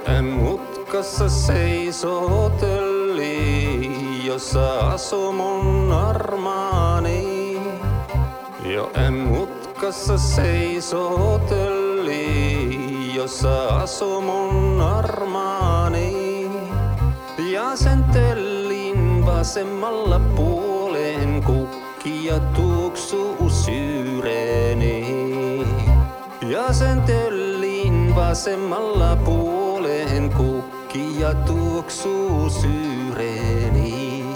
Joen mutkassa seisotelli, jossa asuu mun armaani. Joen mutkassa seisotelli, jossa asuu mun armaani. Ja sen tellin vasemmalla puolen kukki ja tuoksuu syyreeni. Ja sen tellin vasemmalla puolen kukki ja tuoksuu syyreeni.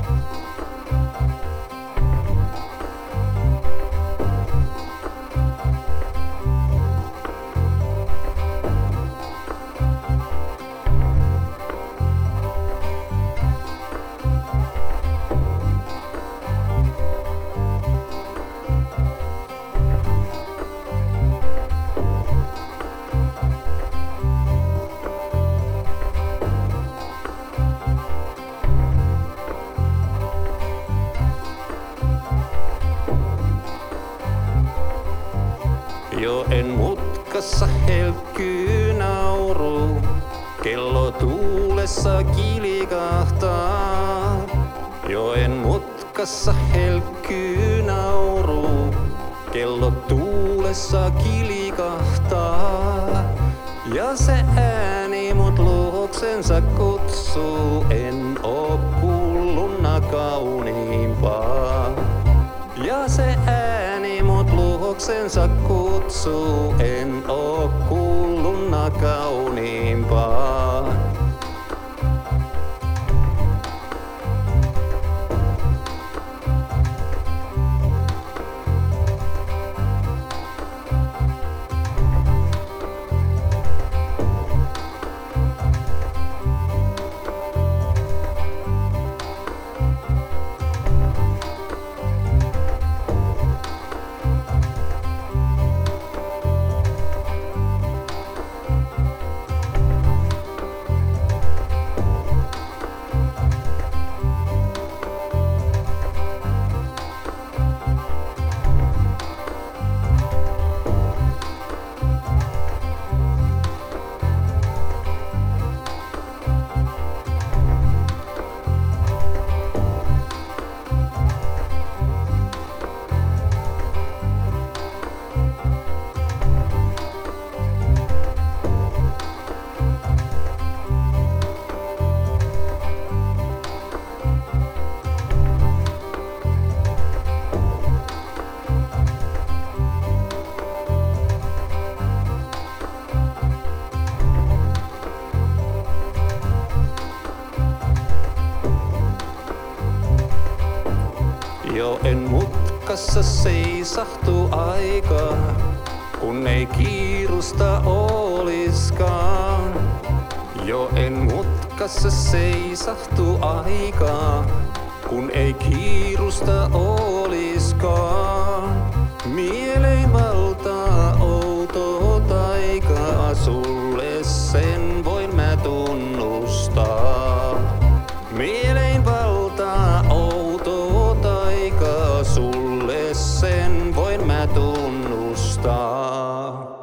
Joen mutkassa helkkyy nauru, kello tuulessa kilikahtaa. Joen mutkassa helkkyy nauru, kello tuulessa kilikahtaa. Ja se ääni mut luoksensa kutsuu, en oo kuulluna kauniimpaa. Ja se ääni mut luoksensa kutsuu, en oo kuulluna kauniimpaa. Joen mutkassa seisahtuu aika, kun ei kiirusta oliskaan. Joen mutkassa seisahtuu aika, kun ei kiirusta oliskaan. Mieleen valtaa outo taika, sulle sen voin mä tunnustaa. Mieleen valtaa outo taika, sulle sen voin mä tunnustaa.